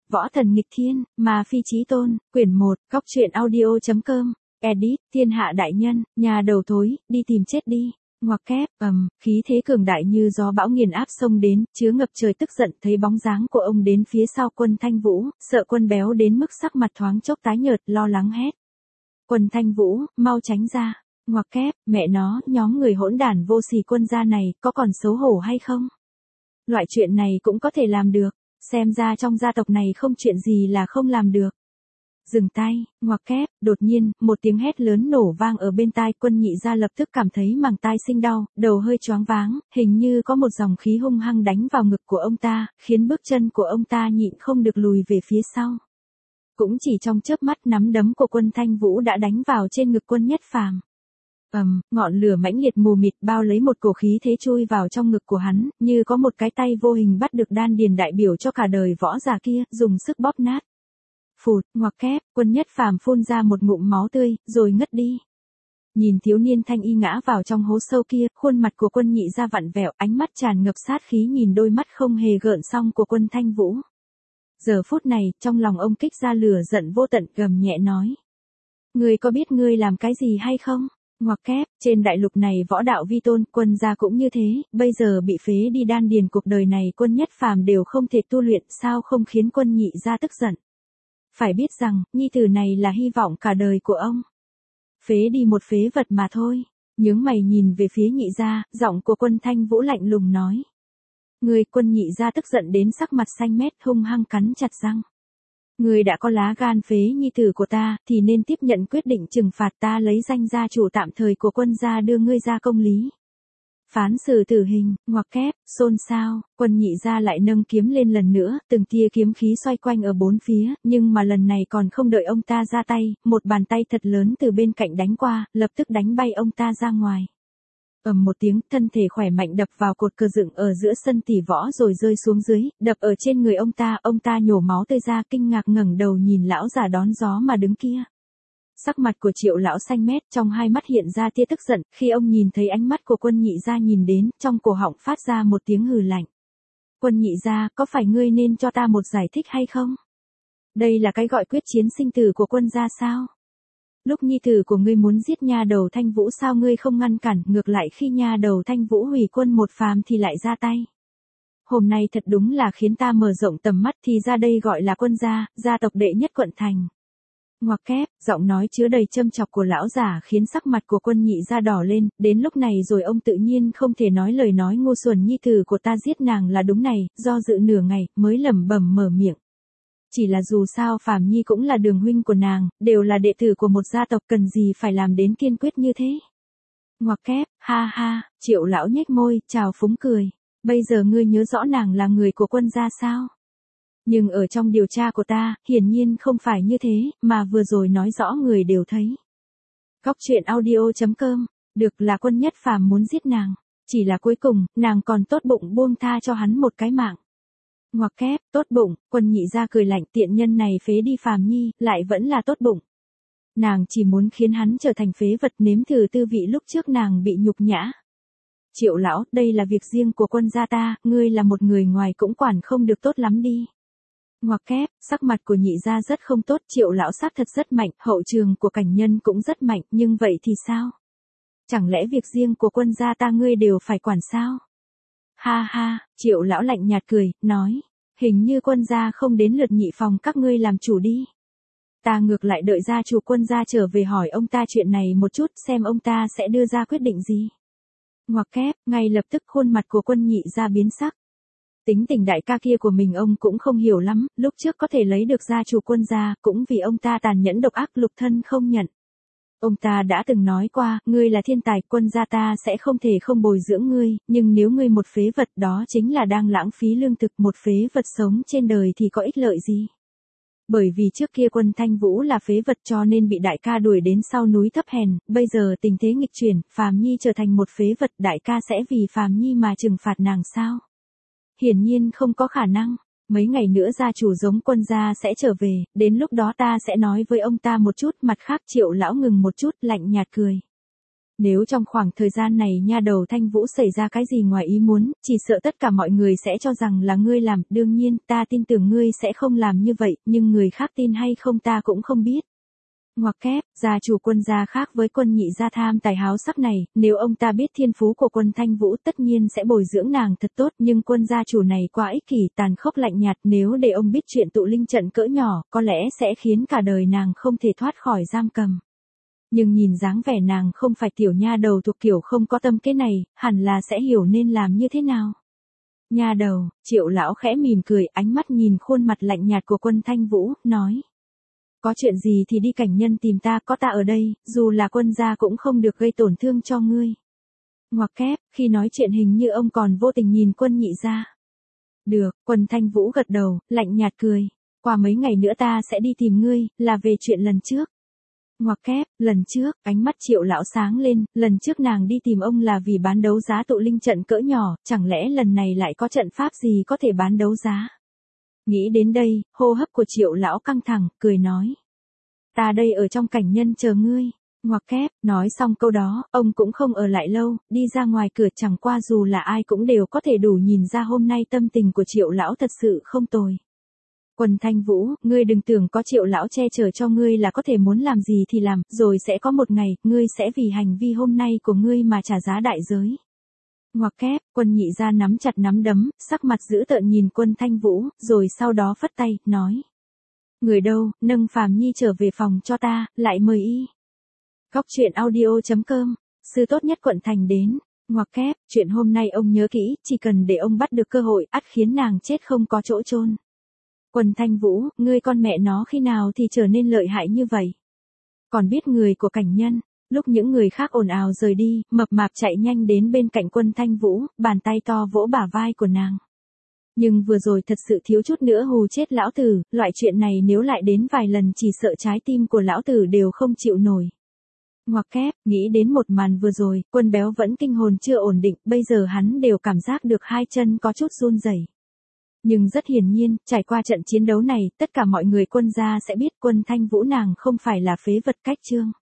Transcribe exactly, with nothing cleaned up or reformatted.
Võ thần nghịch thiên, Ma phi chí tôn, quyển một, Cóc truyện audio chấm com, edit, thiên hạ đại nhân, nhà đầu thối, đi tìm chết đi. Ngoặc kép, ầm, khí thế cường đại như gió bão nghiền áp xông đến, chứa ngập trời tức giận, thấy bóng dáng của ông đến phía sau Quân Thanh Vũ, sợ Quân béo đến mức sắc mặt thoáng chốc tái nhợt, lo lắng hét. Quân Thanh Vũ, mau tránh ra. Ngoặc kép, mẹ nó, nhóm người hỗn đản vô sỉ Quân gia này, có còn xấu hổ hay không? Loại chuyện này cũng có thể làm được, xem ra trong gia tộc này không chuyện gì là không làm được. Dừng tay, ngoặc kép, đột nhiên, một tiếng hét lớn nổ vang ở bên tai, Quân Nhị gia lập tức cảm thấy màng tai sinh đau, đầu hơi choáng váng, hình như có một dòng khí hung hăng đánh vào ngực của ông ta, khiến bước chân của ông ta nhịn không được lùi về phía sau. Cũng chỉ trong chớp mắt, nắm đấm của Quân Thanh Vũ đã đánh vào trên ngực Quân Nhất Phàm. Ầm, ngọn lửa mãnh liệt mù mịt bao lấy một cổ khí thế chui vào trong ngực của hắn, như có một cái tay vô hình bắt được đan điền đại biểu cho cả đời võ giả kia, dùng sức bóp nát. Phụt, ngoặc kép, Quân Nhất Phàm phun ra một ngụm máu tươi, rồi ngất đi. Nhìn thiếu niên thanh y ngã vào trong hố sâu kia, khuôn mặt của Quân Nhị gia vặn vẹo, ánh mắt tràn ngập sát khí nhìn đôi mắt không hề gợn song của Quân Thanh Vũ. Giờ phút này, trong lòng ông kích ra lửa giận vô tận, gầm nhẹ nói: "Ngươi có biết ngươi làm cái gì hay không?" Ngoặc kép, trên đại lục này võ đạo vi tôn, Quân gia cũng như thế, bây giờ bị phế đi đan điền, cuộc đời này Quân Nhất Phàm đều không thể tu luyện, sao không khiến Quân Nhị gia tức giận. Phải biết rằng, nhi tử này là hy vọng cả đời của ông. Phế đi một phế vật mà thôi. Nhướng mày nhìn về phía Nhị gia, giọng của Quân Thanh Vũ lạnh lùng nói: "Ngươi." Quân Nhị gia tức giận đến sắc mặt xanh mét, hung hăng cắn chặt răng. "Ngươi đã có lá gan phế nhi tử của ta, thì nên tiếp nhận quyết định trừng phạt, ta lấy danh gia chủ tạm thời của Quân gia đưa ngươi ra công lý. Phán xử tử hình." Ngoặc kép, xôn xao, Quân Nhị gia lại nâng kiếm lên lần nữa, từng tia kiếm khí xoay quanh ở bốn phía, nhưng mà lần này còn không đợi ông ta ra tay, một bàn tay thật lớn từ bên cạnh đánh qua, lập tức đánh bay ông ta ra ngoài. Ầm một tiếng, thân thể khỏe mạnh đập vào cột cờ dựng ở giữa sân tỷ võ rồi rơi xuống dưới, đập ở trên người ông ta, ông ta nhổ máu tươi ra, kinh ngạc ngẩng đầu nhìn lão già đón gió mà đứng kia. Sắc mặt của Triệu lão xanh mét, trong hai mắt hiện ra tia tức giận, khi ông nhìn thấy ánh mắt của Quân Nhị gia nhìn đến, trong cổ họng phát ra một tiếng hừ lạnh. "Quân Nhị gia, có phải ngươi nên cho ta một giải thích hay không? Đây là cái gọi quyết chiến sinh tử của Quân gia sao? Lúc nhi tử của ngươi muốn giết nha đầu Thanh Vũ sao ngươi không ngăn cản, ngược lại khi nha đầu Thanh Vũ hủy Quân một phàm thì lại ra tay. Hôm nay thật đúng là khiến ta mở rộng tầm mắt, thì ra đây gọi là Quân gia, gia tộc đệ nhất quận thành." Ngoặc kép, giọng nói chứa đầy châm chọc của lão giả khiến sắc mặt của Quân Nhị gia đỏ lên, đến lúc này rồi ông tự nhiên không thể nói lời nói ngu xuẩn, nhi tử của ta giết nàng là đúng này, do dự nửa ngày, mới lẩm bẩm mở miệng. Chỉ là dù sao Phàm Nhi cũng là đường huynh của nàng, đều là đệ tử của một gia tộc, cần gì phải làm đến kiên quyết như thế. Ngoặc kép, ha ha, Triệu lão nhếch môi, chào phúng cười. Bây giờ ngươi nhớ rõ nàng là người của Quân gia sao? Nhưng ở trong điều tra của ta, hiển nhiên không phải như thế, mà vừa rồi nói rõ người đều thấy. Cóc truyện audio chấm com, được là Quân Nhất Phàm muốn giết nàng, chỉ là cuối cùng, nàng còn tốt bụng buông tha cho hắn một cái mạng. Ngoặc kép, tốt bụng, Quân Nhị gia cười lạnh, tiện nhân này phế đi Phàm Nhi, lại vẫn là tốt bụng. Nàng chỉ muốn khiến hắn trở thành phế vật, nếm thử tư vị lúc trước nàng bị nhục nhã. Triệu lão, đây là việc riêng của Quân gia ta, ngươi là một người ngoài cũng quản không được tốt lắm đi. Ngoặc kép, sắc mặt của Nhị gia rất không tốt, Triệu lão sát thật rất mạnh, hậu trường của Cảnh Nhân cũng rất mạnh, nhưng vậy thì sao? Chẳng lẽ việc riêng của Quân gia ta ngươi đều phải quản sao? Ha ha, Triệu lão lạnh nhạt cười, nói, hình như Quân gia không đến lượt Nhị phòng các ngươi làm chủ đi. Ta ngược lại đợi gia chủ Quân gia trở về hỏi ông ta chuyện này một chút, xem ông ta sẽ đưa ra quyết định gì. Ngoặc kép, ngay lập tức khuôn mặt của Quân Nhị gia biến sắc. Tính tình đại ca kia của mình ông cũng không hiểu lắm, lúc trước có thể lấy được gia chủ Quân gia, cũng vì ông ta tàn nhẫn độc ác, lục thân không nhận. Ông ta đã từng nói qua, ngươi là thiên tài, Quân gia ta sẽ không thể không bồi dưỡng ngươi, nhưng nếu ngươi một phế vật đó chính là đang lãng phí lương thực, một phế vật sống trên đời thì có ích lợi gì. Bởi vì trước kia Quân Thanh Vũ là phế vật cho nên bị đại ca đuổi đến sau núi thấp hèn, bây giờ tình thế nghịch chuyển, Phàm Nhi trở thành một phế vật, đại ca sẽ vì Phàm Nhi mà trừng phạt nàng sao? Hiển nhiên không có khả năng, mấy ngày nữa gia chủ giống Quân gia sẽ trở về, đến lúc đó ta sẽ nói với ông ta một chút, mặt khác Triệu lão ngừng một chút, lạnh nhạt cười. Nếu trong khoảng thời gian này nha đầu Thanh Vũ xảy ra cái gì ngoài ý muốn, chỉ sợ tất cả mọi người sẽ cho rằng là ngươi làm, đương nhiên, ta tin tưởng ngươi sẽ không làm như vậy, nhưng người khác tin hay không ta cũng không biết. Ngoặc kép, gia chủ Quân gia khác với Quân nhị gia tham tài háo sắc này, nếu ông ta biết thiên phú của Quân Thanh Vũ tất nhiên sẽ bồi dưỡng nàng thật tốt, nhưng Quân gia chủ này quá ích kỷ, tàn khốc lạnh nhạt, nếu để ông biết chuyện tụ linh trận cỡ nhỏ, có lẽ sẽ khiến cả đời nàng không thể thoát khỏi giam cầm. Nhưng nhìn dáng vẻ nàng không phải tiểu nha đầu thuộc kiểu không có tâm kế này, hẳn là sẽ hiểu nên làm như thế nào. Nha đầu, Triệu lão khẽ mỉm cười, ánh mắt nhìn khuôn mặt lạnh nhạt của Quân Thanh Vũ, nói. Có chuyện gì thì đi cảnh nhân tìm ta, có ta ở đây, dù là Quân gia cũng không được gây tổn thương cho ngươi. Ngoặc kép, khi nói chuyện hình như ông còn vô tình nhìn Quân nhị gia. Được, Quân Thanh Vũ gật đầu, lạnh nhạt cười. Qua mấy ngày nữa ta sẽ đi tìm ngươi, là về chuyện lần trước. Ngoặc kép, lần trước, ánh mắt Triệu lão sáng lên, lần trước nàng đi tìm ông là vì bán đấu giá tụ linh trận cỡ nhỏ, chẳng lẽ lần này lại có trận pháp gì có thể bán đấu giá. Nghĩ đến đây, hô hấp của Triệu lão căng thẳng, cười nói. Ta đây ở trong cảnh nhân chờ ngươi. Ngoặc kép, nói xong câu đó, ông cũng không ở lại lâu, đi ra ngoài cửa, chẳng qua dù là ai cũng đều có thể đủ nhìn ra hôm nay tâm tình của Triệu lão thật sự không tồi. Quân Thanh Vũ, ngươi đừng tưởng có Triệu lão che chở cho ngươi là có thể muốn làm gì thì làm, rồi sẽ có một ngày, ngươi sẽ vì hành vi hôm nay của ngươi mà trả giá đại giới. Ngoặc kép, Quân nhị gia nắm chặt nắm đấm, sắc mặt dữ tợn nhìn Quân Thanh Vũ, rồi sau đó phất tay, nói. Người đâu, nâng Phàm Nhi trở về phòng cho ta, lại mời y. Góc truyện audio chấm com, sư tốt nhất quận thành đến. Ngoặc kép, chuyện hôm nay ông nhớ kỹ, chỉ cần để ông bắt được cơ hội, ắt khiến nàng chết không có chỗ chôn. Quân Thanh Vũ, ngươi con mẹ nó khi nào thì trở nên lợi hại như vậy? Còn biết người của cảnh nhân. Lúc những người khác ồn ào rời đi, mập mạp chạy nhanh đến bên cạnh Quân Thanh Vũ, bàn tay to vỗ bả vai của nàng. Nhưng vừa rồi thật sự thiếu chút nữa hù chết lão tử, loại chuyện này nếu lại đến vài lần chỉ sợ trái tim của lão tử đều không chịu nổi. Ngoặc kép, nghĩ đến một màn vừa rồi, Quân béo vẫn kinh hồn chưa ổn định, bây giờ hắn đều cảm giác được hai chân có chút run rẩy. Nhưng rất hiển nhiên, trải qua trận chiến đấu này, tất cả mọi người Quân gia sẽ biết Quân Thanh Vũ nàng không phải là phế vật cách chương.